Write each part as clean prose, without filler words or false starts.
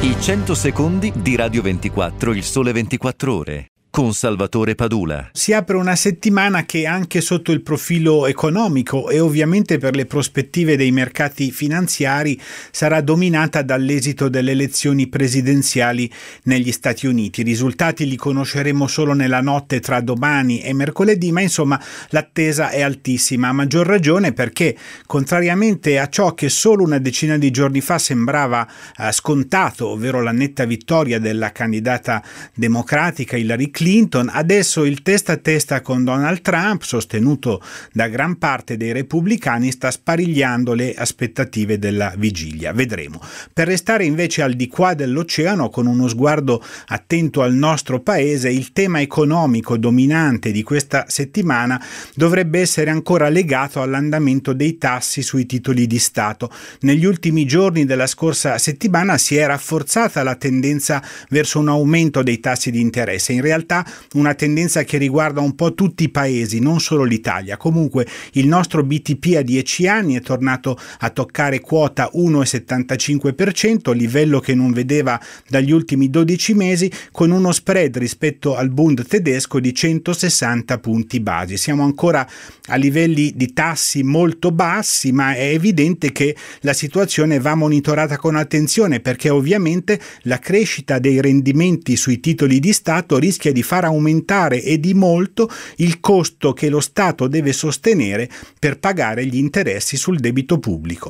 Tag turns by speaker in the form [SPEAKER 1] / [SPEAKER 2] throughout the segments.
[SPEAKER 1] I 100 secondi di Radio 24, il sole 24 ore. Con Salvatore Padula.
[SPEAKER 2] Si apre una settimana che anche sotto il profilo economico e ovviamente per le prospettive dei mercati finanziari sarà dominata dall'esito delle elezioni presidenziali negli Stati Uniti. I risultati li conosceremo solo nella notte tra domani e mercoledì, ma insomma l'attesa è altissima, a maggior ragione perché contrariamente a ciò che solo una decina di giorni fa sembrava scontato, ovvero la netta vittoria della candidata democratica Hillary Clinton, adesso il testa a testa con Donald Trump, sostenuto da gran parte dei repubblicani, sta sparigliando le aspettative della vigilia. Vedremo. Per restare invece al di qua dell'oceano, con uno sguardo attento al nostro paese, il tema economico dominante di questa settimana dovrebbe essere ancora legato all'andamento dei tassi sui titoli di Stato. Negli ultimi giorni della scorsa settimana si è rafforzata la tendenza verso un aumento dei tassi di interesse. In realtà una tendenza che riguarda un po' tutti i paesi, non solo l'Italia. Comunque il nostro BTP a 10 anni è tornato a toccare quota 1,75%, livello che non vedeva dagli ultimi 12 mesi, con uno spread rispetto al Bund tedesco di 160 punti basi. Siamo ancora a livelli di tassi molto bassi, ma è evidente che la situazione va monitorata con attenzione, perché ovviamente la crescita dei rendimenti sui titoli di Stato rischia di far aumentare e di molto il costo che lo Stato deve sostenere per pagare gli interessi sul debito pubblico.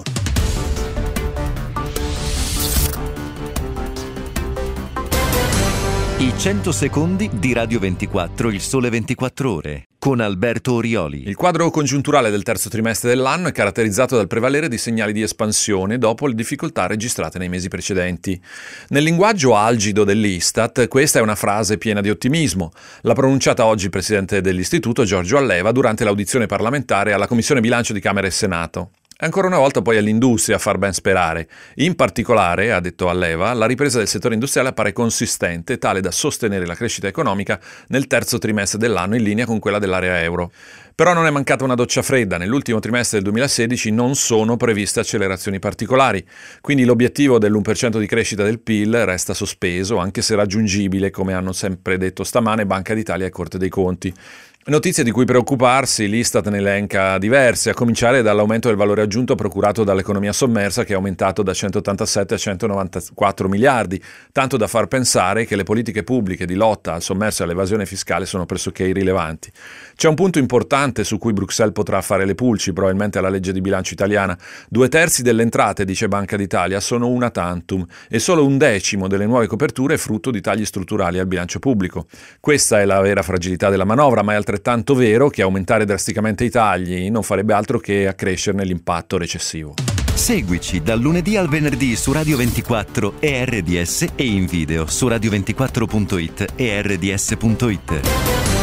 [SPEAKER 1] I 100 secondi di Radio 24, il sole 24 ore. Con Alberto Orioli.
[SPEAKER 3] Il quadro congiunturale del terzo trimestre dell'anno è caratterizzato dal prevalere di segnali di espansione dopo le difficoltà registrate nei mesi precedenti. Nel linguaggio algido dell'Istat, questa è una frase piena di ottimismo. L'ha pronunciata oggi il presidente dell'istituto, Giorgio Alleva, durante l'audizione parlamentare alla Commissione Bilancio di Camera e Senato. Ancora una volta poi all'industria a far ben sperare. In particolare, ha detto Alleva, la ripresa del settore industriale appare consistente, tale da sostenere la crescita economica nel terzo trimestre dell'anno in linea con quella dell'area euro. Però non è mancata una doccia fredda. Nell'ultimo trimestre del 2016 non sono previste accelerazioni particolari, quindi l'obiettivo dell'1% di crescita del PIL resta sospeso, anche se raggiungibile, come hanno sempre detto stamane Banca d'Italia e Corte dei Conti. Notizie di cui preoccuparsi, l'Istat ne elenca diverse, a cominciare dall'aumento del valore aggiunto procurato dall'economia sommersa, che è aumentato da 187 a 194 miliardi, tanto da far pensare che le politiche pubbliche di lotta al sommerso e all'evasione fiscale sono pressoché irrilevanti. C'è un punto importante su cui Bruxelles potrà fare le pulci, probabilmente alla legge di bilancio italiana. 2/3 delle entrate, dice Banca d'Italia, sono una tantum e solo 1/10 delle nuove coperture è frutto di tagli strutturali al bilancio pubblico. Questa è la vera fragilità della manovra, ma è altrettanto vero che aumentare drasticamente i tagli non farebbe altro che accrescerne l'impatto recessivo.
[SPEAKER 1] Seguici dal lunedì al venerdì su Radio 24 e RDS e in video su radio24.it e rds.it.